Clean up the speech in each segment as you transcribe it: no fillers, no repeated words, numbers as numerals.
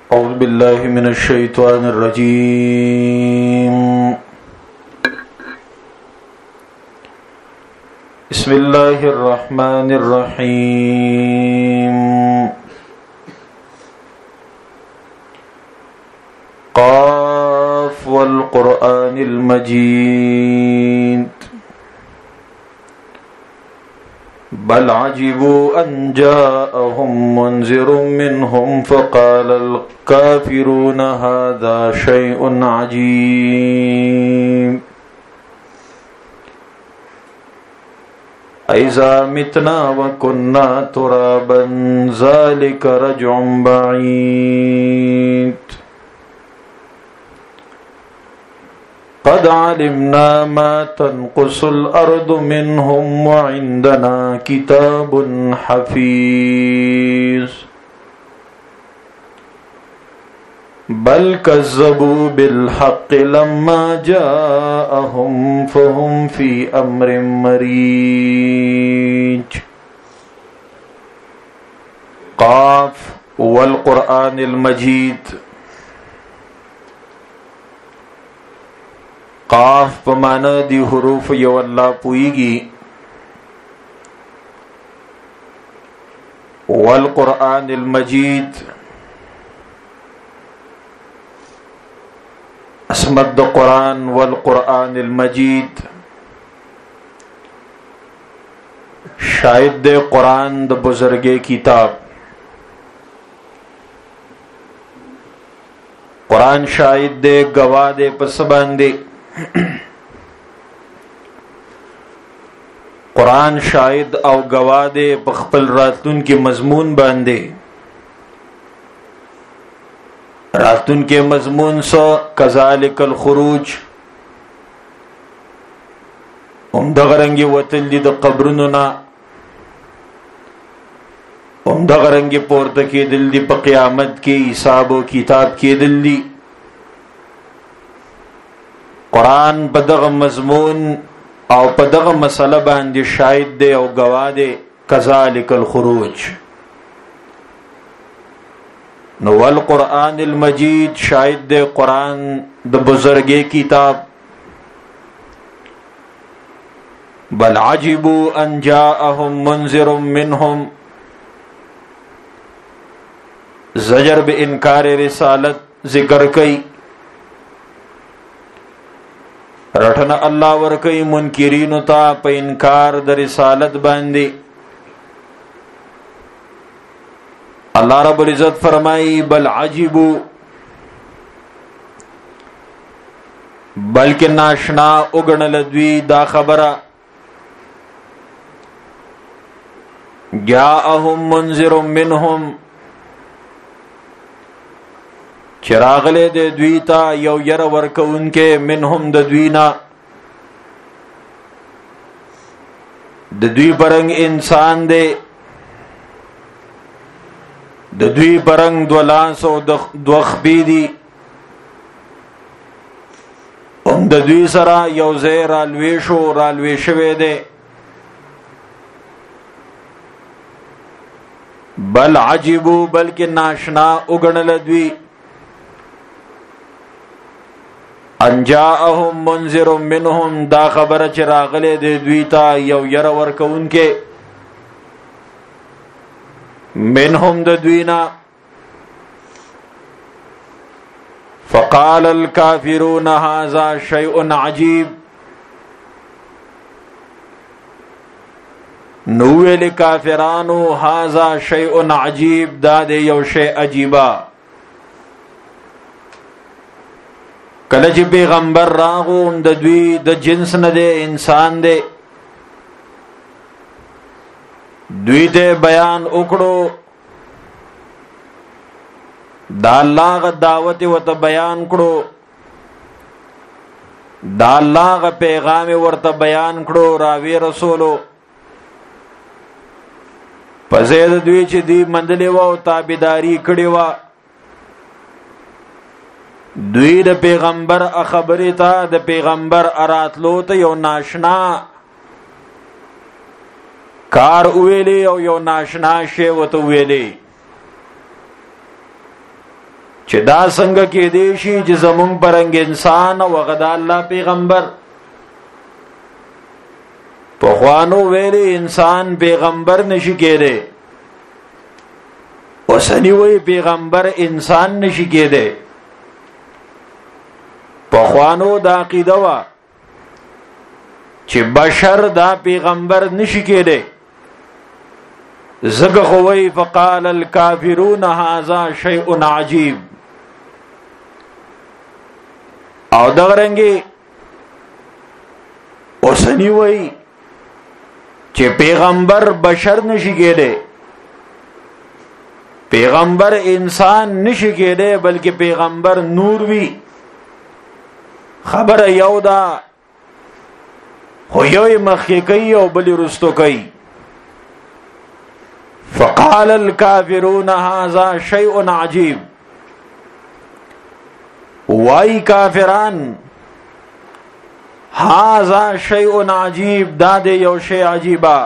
أعوذ بالله من الشيطان الرجيم. بسم الله الرحمن الرحيم. قاف والقرآن المجيد بل عجبوا أن جاءهم منذر منهم فقال الكافرون هذا شيء عجيب أإذا متنا وكنا ترابا ذلك رجع بعيد قد علمنا ما تنقص الأرض منهم وعندنا كتاب حفيظ بل كذبوا بالحق لما جاءهم فهم في أمر مريج. قاف والقرآن المجيد. قاف پمانا دی حروف یو اللہ پوئیگی والقرآن المجید اسمت دا قرآن والقرآن المجید شاید دے قرآن دا بزرگ کتاب. قرآن شاید دے گواہ دے پسبان دے. قرآن شاہد او گواہ دے پخپل راتن کے مضمون باندے. راتن کے مضمون سو کذالک الخروج دغرنگی وطل دی دا قبرننا دغرنگی پورتا کی دل دی پا قیامت کی حساب و کتاب کی دل دی. قرآن پدغ مضمون او پدغ مسئلہ باندې شاہد دے او گواہ دے کذالک الخروج. نو والقرآن المجید شاہد دے قرآن د بزرگ کتاب. بل عجبوا ان جاءهم منذر منهم زجر بے انکار رسالت ذکر کئی. رٹنا اللہ ورکی منکرینو تا پا انکار در رسالت باندی. اللہ رب العزت فرمائی بل عجبو بلکہ ناشنا اگن لدوی دا خبرہ جاءہم منذر منہم چراغلے دے دویتا یو یر ورکون کے منہم د دوینا. د دوی پرنگ انسان دے د دوی پرنگ دولانس و دوخبی دی د دوی سرا یو زی رالویشو رالویشوے دے. بل عجبو بلکہ ناشنا اگن لدوی ان جاءهم منذر منهم دا خبر چراغلے دے دویتا یو یر ورکون کے منهم دا دوینا. فقال الكافرون هذا شيء عجیب نوے لکافرانو هذا شيء عجیب دا دے یو شیء عجیبا. کلچ پیغمبر راغو د دوی د جنس نه دے انسان دے. دوی تے بیان اکڑو دا اللہ غا دعوت ورطا بیان کڑو دا اللہ غا پیغام ورطا بیان کڑو راوی رسولو. پزید دوی چی دی مندلی و تابداری کڑی و دوی د پیغمبر خبری تا د پیغمبر اراتلو تا یو ناشنا کار اویلی او یو ناشنا شی وته ویلی. چې دا څنګه کې دی شي چې زمون پرنګ انسان او غدا الله پیغمبر په خوانو ویلي انسان پیغمبر نشي کېده اوسنی وی پیغمبر انسان نشي کېده په خوانو دا عقیده وا چې بشر دا پیغمبر نشي کېده زګه خوې فقال الكافرون هذا شيء عجيب او دا رنګي اوسنی وای چې پیغمبر بشر نشي کېده پیغمبر انسان نشي کېده بلکې پیغمبر نور وی خبر یو دا خو یو مخکې کوي او بل رستو کوي فقال الكافرون هذا شيء عجيب وای کافران هذا شيء عجيب دا دې یو شی عجیبا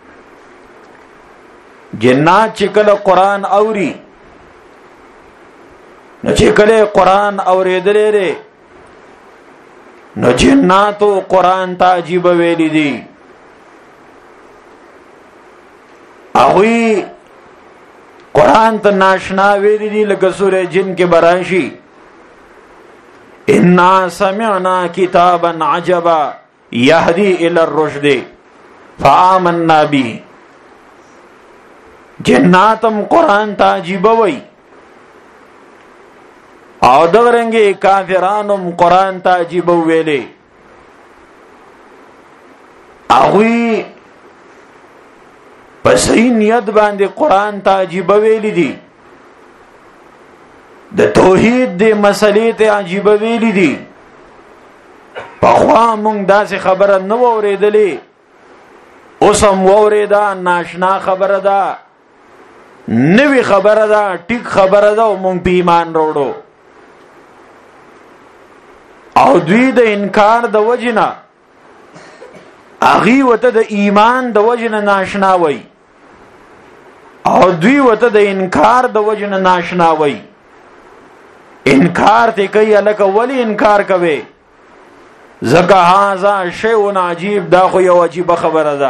جنات چې کله قران اوري نو چې کله قران اورېدلې لري نو جناتو قران ته عجیب ویلي دي اوی قران ته ناشنا ویلي دي لکه سورې جن کې براشي انا سمعنا كتابا عجبا يهدي الى الرشد فآمنا به جناتم قران ته عجیب وی او دغرنګي کافرانم قران ته عجیب ویلي اوی پس نیت باندې قران ته عجیب ویلي دي د توحید د مسلې ته عجیب ویلي دي په خوا مونږ داسې خبره نه اورېدلې اوس هم اورېدا ناشنا خبره ده نوې خبره ده ټیک خبره ده او مونږ په ایمان وروړو او دوی د انکار د وجنه اغي وته د ایمان د وجنه ناشنا وای او دوی وته د انکار د وجنه ناشنا وای انکار ته کوي الک ولی انکار کوي زکه هاذا شیء عجیب دا خو یو عجیب خبره ده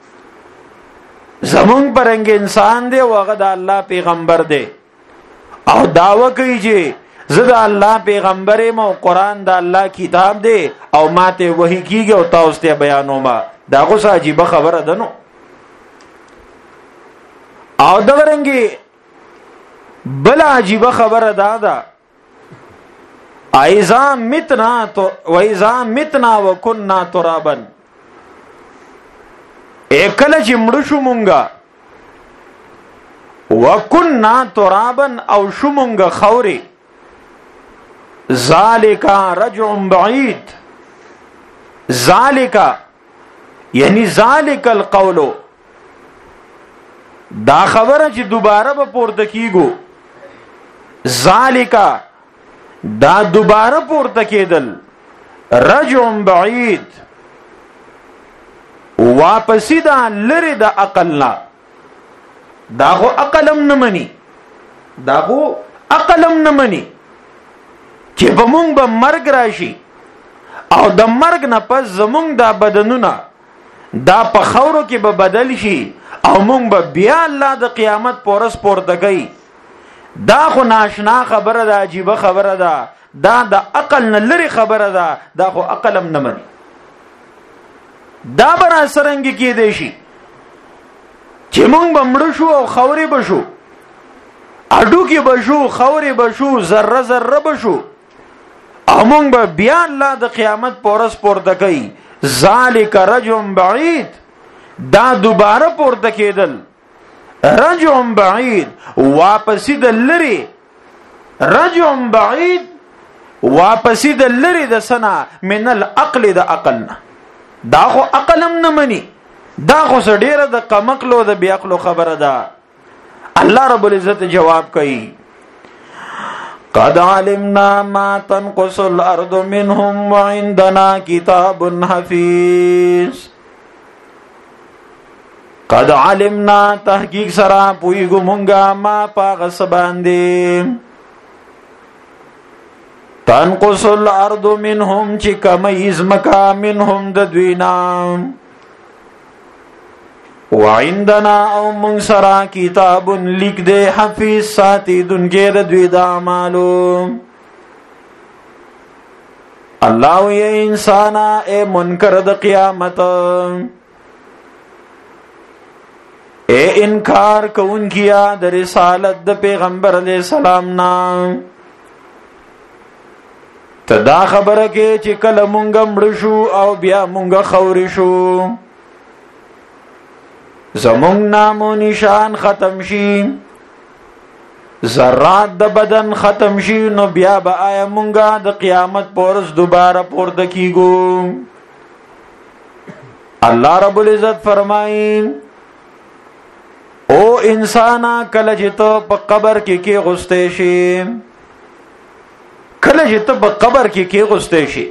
زمون پرنګ انسان دی وغه د الله پیغمبر دی او داوا کوي چې زه د الله پیغمبر مو قران د الله کتاب دی او ماته وحی کیږي او تاسو ته بیانوم دا خو عجیب خبره ده نو او دا ورنګي بل عجیب خبره ده ایزا متنا تو وایزا متنا وکنا ترابا اکل چې مړ شو مونږه وکنا ترابا او شو مونږه خوري ذالک رجع بعید ذالک یعنی ذالک القول دا خبره چې دوباره به پورته کیګو ذالک دا دوباره پورته کېدل رجع بعید واپسی دا لری دا عقلنا دا خو عقلم نمانی دا خو عقلم نمانی چې په مونږ به مرګ راشي او د مرګ نه پس زمونږ دا بدنونه دا په خاورو کې به بدل شي او مونږ به بیا الله د قیامت پورس پورته کوي دا خو ناشنا خبره ده عجیب خبره ده دا د عقل نه لري خبره ده دا خو عقلم نه مني دا برا سرنګ کې دی شي چې مونږ به مړ شو او خوري بشو اډو کې بشو خوري بشو ذره ذره بشو او مونږ به بیا الله د قیامت پورس پورته کوي ذالک رجع بعید دا دوباره پورته کېدل رجع بعید واپسی د لری رجع بعید واپسی د لری د سنا من العقل د عقلنا دا خو عقلم نه مني دا خو ډیره د قمقلو د بیاقلو خبره ده الله رب العزت جواب کوي قد علمنا ما تنقص الارض منهم وعندنا كتاب حفيظ قد علمنا تحقیق سرا پویګو مونږه ما پاغه سباندې تنقص الارض منهم چې کمیز مکا منهم د دوینا وعندنا او من سرا کتاب لیک دے حفیظ ساتی دنگے د دوی د اعمالو اللہ یہ انسانا اے منکر د قیامت اے انکار کون کیا د رسالت د پیغمبر علیہ السلام نا تدا خبره کې چې کله مونږ مړ شو او بیا مونږ خوري شو زمونږ نام و نشان ختم شي ذرات د بدن ختم شي نو بیا به آیا مونږه د قیامت پورس دوباره پورته کیږو الله رب العزت فرمایي او انسانا کله چې ته په قبر کې غوستې شي کله چې ته په قبر کې غوستې شي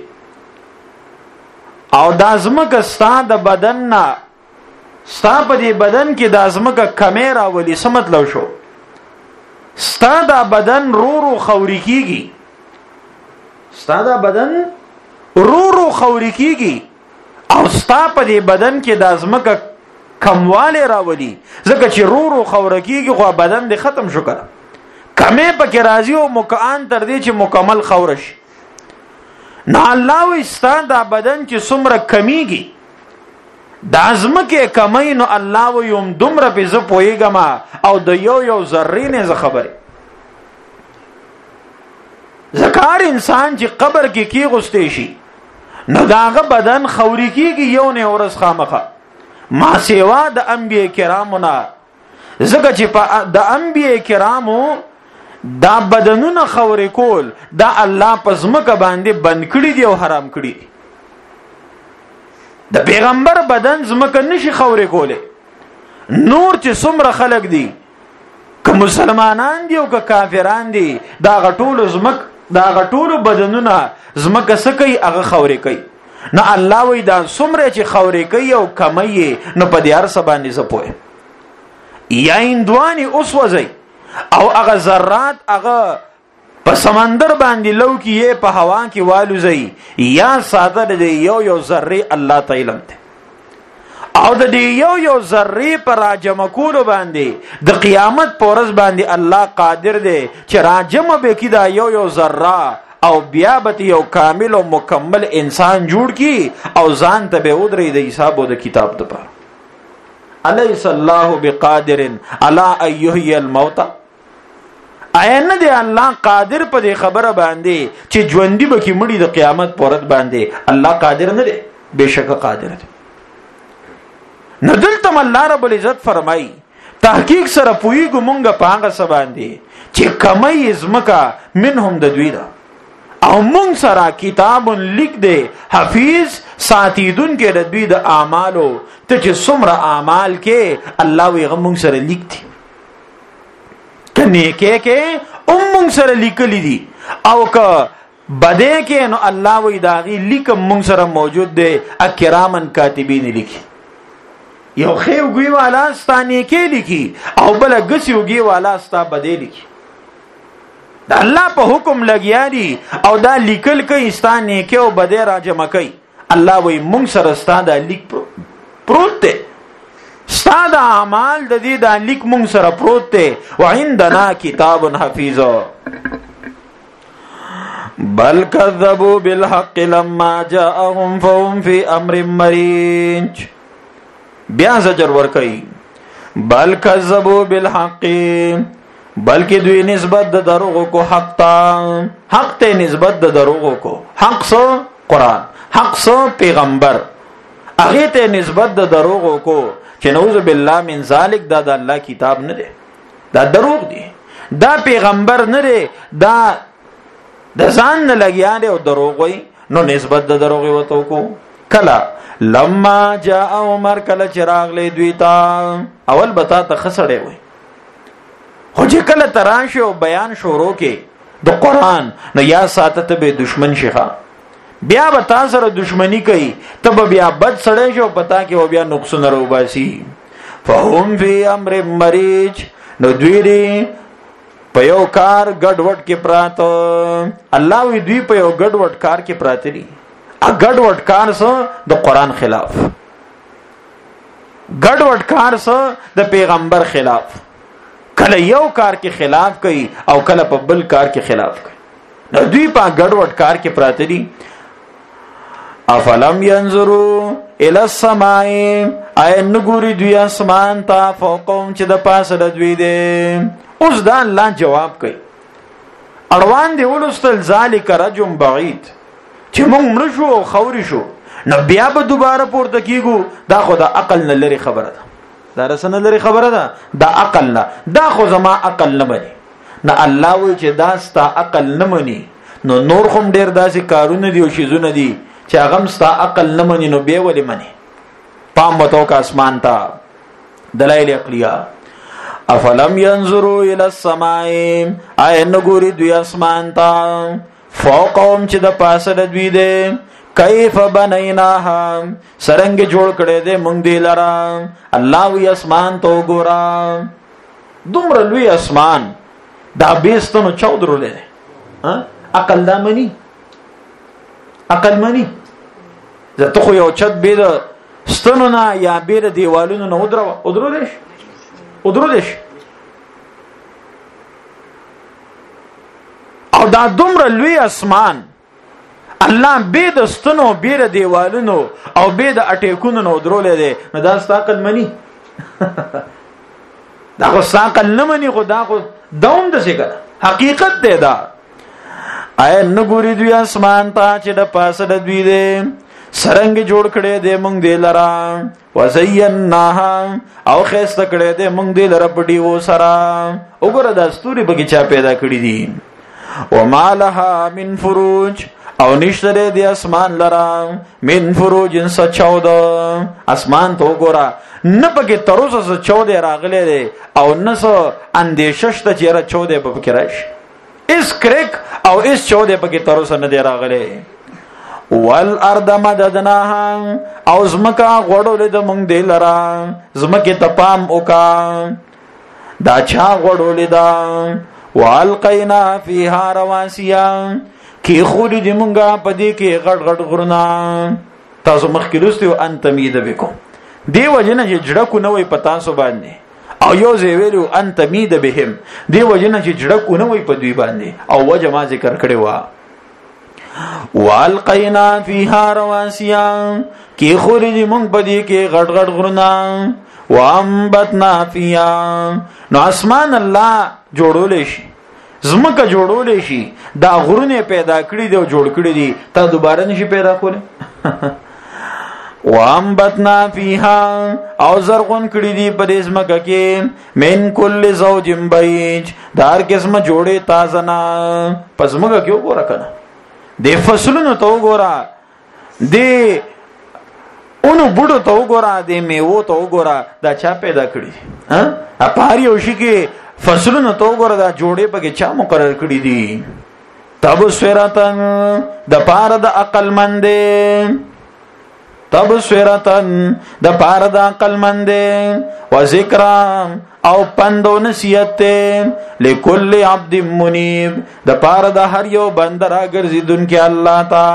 او د ازمکه ستا د بدن نه ستا په دې بدن کې د ازمکه کمیرا ولی څه مطلب شو ستا د بدن رو خوري کیږي ستا د بدن رو خوري کیږي او ستا په دې بدن کې د ازمکه کمواله راولي ځکه چې رو خوري کیږي خو بدن دې ختم شو کړه کمې پکې راځي او مکان تر دې چې مکمل خورش نه الله و ستا د بدن چې څومره کمیږي د ازمکه کمای نو الله و یم دومره په ز پویګما او د یو ذره نه ز خبره ذکر انسان چې قبر کې غوستې شي نو داغه بدن خوري کیږي یو نه ورس خامخه ما سیوا د انبیاء کرامو نه زګه چې د انبیاء کرامو دا بدنونه خوري کول دا الله پزمکه باندې بند کړی دی او حرام کړی دی د پیغمبر بدن زمکه نشي خوري کوله نور چې څومره خلق دي که مسلمانان دي او که کافران دي دا غټول زمک دا غټول بدنونه زمکه سکی هغه خوري کوي نه الله وی دا څومره چې خوري کوي او کمي نو په دې هر سبا نه زپوي یا اندواني اوس وځي او هغه ذرات هغه په سمندر باندې لو کې په هوا کې والوزي یا ساده د یو ذره الله تعالی ته او د یو ذره پر راجم کول باندې د قیامت پورز باندې الله قادر دی چې راجم به کې دا یو ذره او بیا به یو کامل او مکمل انسان جوړ کی او ځان ته به ودرې د حساب او د کتاب ته پر الیس الله بقادر علی ایحیی الموتى آیا نه دی الله قادر په دې خبره باندې چې ژوندۍ به کې مړي د قیامت پورت باندې الله قادر نه دی بشک قادر دی نو دلته الله رب العزت فرمایي تحقیق سره پویګو مونږه په هغه څه باندې چې کمای ازمکا منهم د دوی دا او مونږ سره کتاب لیک دی حفیظ ساتیدون کې د دوی د اعمالو ته چې څومره اعمال کې الله وی غمون سره لیک دی کنه کې مونږ سره لیکلی دي او که بده کې نو الله وی داغي لیکم مونږ سره موجود دی اکرامن کاتبین لیکي یو خیو ګوي والا ستانه کې لیکي او بل غسیو ګي والا ستا بده لیکي دا الله په حکم لګیا دي او دا لیکل کوي ستانه کې او بده راجمه کوي الله وی مونږ سره ستاده لیک پروت دی ستاد اعمال د دې د لیک مونږ سره پروت دی وعندنا کتاب حفیظ بل کذبوا بالحق لما جاءهم فهم في امر مريج بیا زجر ور کوي بل کذبوا بالحق بلکې دوی نسبت د دروغ کو حق ته نسبت د دروغ کو حق سو قران حق سو پیغمبر هغه ته نسبت د دروغ کو چې نعوذ بالله من ذلک دا د الله کتاب نه دی دا دروغ دی دا پیغمبر نه دی دا د ځان نه لګیا دی او دروغ وي نو نسبت د دروغ وته کو کلا لما جاء عمر کله چراغ له دوی تا اول بتا ته خسړې وي خو چې کله تراشه او بیان شروع کې د قران نو یا ساتته به دشمن شيخه بیا به تاسو سره دشمنی کوي تب بیا بد سړی شو پتا کې و بیا نقصان روباسي فهم فی امر مریج نو دوی دی په یو کار ګډوډ کې پراته. الله وی دوی په یو ګډوډ کار کې پراته دي. ا ګډوډ کار څه د قران خلاف، ګډوډ کار څه د پیغمبر خلاف. کله یو کار کې خلاف کوي او کله په بل کار کې خلاف کوي. نو دوی په ګډوډ کار کې پراته دي. افلم ينظروا الى السماء، اي نګوري دوی اسمان ته، فوقهم چې د پاسه د دوی دي. اوس دا الله جواب کوي. اړوان دی ولستل ذالک رجم بعید، چې موږ مړ شو او خوري شو نو بیا به دوباره پورته کیږو. دا خو د عقل نه لري خبره ده، دا رسنه لري خبره ده، دا عقل نه، دا خو زما عقل نه مني. نه الله وی چې دا ستا عقل نه مني، نو نور هم ډیر داسې کارونه دي او شیزونه دي چې هغه ستا عقل نه مني، نو به ولې مني؟ پام وتو کا اسمان ته دلایل عقلیه. افلم ينظروا الى السماء، اي نګوري دوی اسمان ته، فوقهم چې د پاسه د دوی دي، کیف بنیناها، سرنګ جوړ کړي دې مونږ دې لرا. الله وی اسمان ته وګورا، دومره لوی اسمان دا بیستونو چودرولې. عقل دا مني؟ عقل مني؟ زه ته خو یو چت بیر ستنو نه یا بیر دیوالونو نه ودرودش او دا دومره لوی اسمان الله به د ستنو بیر دیوالونو او به د اټیکونو نو درولې دي. نو دا عقل مني؟ دا خو عقل نه مني، خو دا خو دوم د څه کنه حقیقت دی. دا اي نګوري دوی اسمان ته چې د پاسه د دوی دي، سرنګ جوړ کړي دې مونږ دې لرا، وزیناها او خسته کړي دې مونږ دې لرا پټي و سرا. وګوره د ستوري بګی چا پیدا کړی دي. وما لها من فروج، او نشتره دی اسمان لرا من فروج 14. اسمان تو وګوره نه پکې تروسه 14 راغلي دي او نه څه اندیشه شته چې را 14 په کې راشي. اس کریک او اس 14 پکې تروسه نه دی راغلي. والارض مددناها، او زمکا غوړولې د مونږ دی لرا، زمکه تپام وکا، دا چا غوړولې دا. والقینا فیها رواسیا، کی خود دې مونږه پدې کې غټ غټ غرنا. تاسو مخکې لوستو ان تمید بكم، دی وجنه چې جړکو نه وي پتا سو باندې، او یو ځای ویلو ان تمید بهم، دی وجنه چې جړکو نه وي په دوی باندې، او وجه ما ذکر کړی و. والقینا فیها رواسیا، کی خود دې مونږ پدې کې غټ غټ غرنا. وانبتنا فیها، نو اسمان الله جوړول شي، زمکه جوړول شي، دا غرونه پیدا کړی دی او جوړ کړی دي، تا دوباره نشي پیدا کوله. وانبتنا فیها، او زرغون کړی دی په دې زمکه کې، من کل زوج بیج، دار قسمه جوړه تازه نه. پس زمکه کې وګوره کنه، د فصلونو ته وګوره، د اونو بوډو ته وګوره، د میوو ته وګوره، دا چا پیدا کړی؟ اپاری او شي کې فصلونو ته وګوره، دا جوړې پکې چا مقرر کړی دي؟ تبصرتن، د پاره د عقل مند، تبصرتن د پاره د عقل مند، و ذکر او پندو نصیحت لکل عبد منیب، د پاره د هر یو بنده راګرځیدونکي الله تا.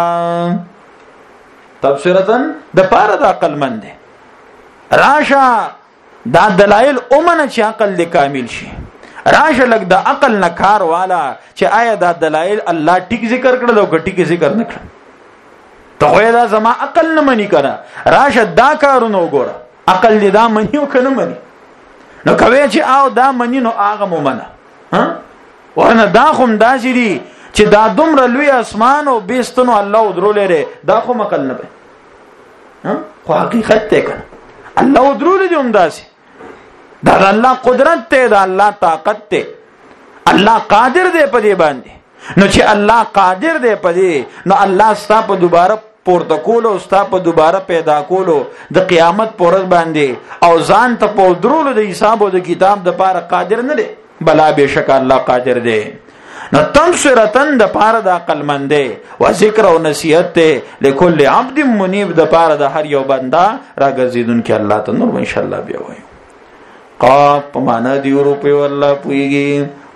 تبصرتن د پاره د عقل مند راشه، دا دلایل اومنه چې عقل دې کامل شي. راشه لګ د عقل نه کار والا چې آیا دا دلایل الله ټیک ذکر کړل او ټیک ذکر نه کړل. ته خو دا زما عقل نه منی کنه، راشه دا کارونه وګوره، عقل دې دا منی او کنه منی. نو کوي چې او دا منی نو هغه مومنه ورنه دا خو داسې دي چې دا دومره لوی اسمان او بیستونو الله ودرولې لري، دا خو عقل نه به خو حقیقت ته کنه الله ودرولې دي هم داسې. دا الله قدرت ته، دا الله طاقت ته، الله قادر دی په دې باندې. نو چې الله قادر دی په دې، نو الله ستا په دوباره پورته کولو، ستا په دوباره پیدا کولو د قیامت پورز باندې او ځان ته په درولو د حساب او د کتاب د پاره قادر نه دی، بلا بشک الله قادر دی. نو تبصرتن د پاره د عقل مندې او ذکر او نصیحت ته لكل عبد منیب، د پاره د هر یو بندا راګرځیدونکي الله ته نور ان شاء الله بیا وایو. قاف په معنا دی اروپي والله پويږي،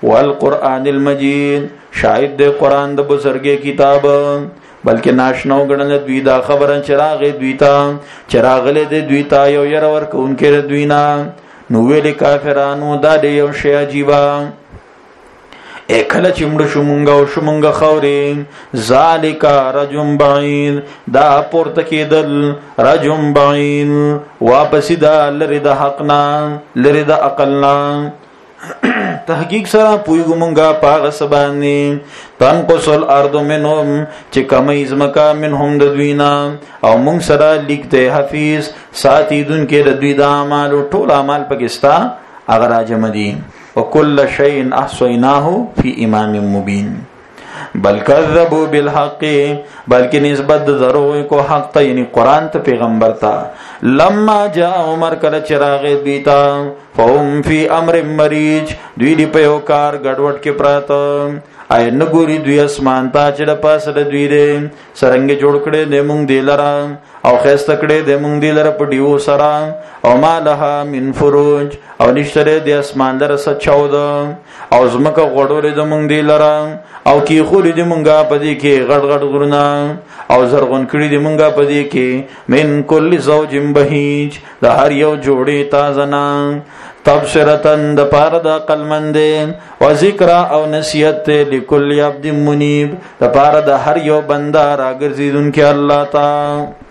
والقرآن المجید شاهد د قرآن د بزرګي کتاب بلکې ناشنو غړل دوی دا خبره چراغ دوی ته دوی ته یو ير ورکوونکې دوی نه نو ویل کافرانو دا د یو شی عجیبا اکل چمړ شومنګ خوري ذالک رجم بعید دا پورته کېدل رجم بعید واپس دا لری د حقنا لری د عقلنا تحقیق سره پویګو مونږه پاغه سبانی تنقص الارض منهم چې کمې زمکا منهم د دوینا او مونږ سره لیکته حفیظ ساتي دن کې د دوی د اعمال ټول اعمال پاکستان اگر راجم دي وكل شيء احصيناه في امام مبين بل كذبوا بالحق بلکې نسبت درو کو حق ته یعنی قران ته پیغمبر ته لما جاء عمر کله چراغ بیتا فهم في امر مريج دوی دی په یو کار ګډوډ کې پراته آی نګوري دوی اسمان ته چې د پاسه د دوی دې سرنګ جوړ کړي د مونږ دی لرا او خسته کړي د مونږ دی لرا په دیو سره او ما لها من فروج او نشتره د اسمان لره سچاود او زمکه غړورې د مونږ دی لرا او کی خوري د مونږه پدې کې غړ غرونه او زرغون کړي د مونږه پدې کې من کل زوج بهیج د هر یو جوړې تازنا تبصرتن د پاره د عقلمند او ذکر او نصیحت لكل عبد منیب د پاره د هر یو بنده راګرځیدونکو الله تعالی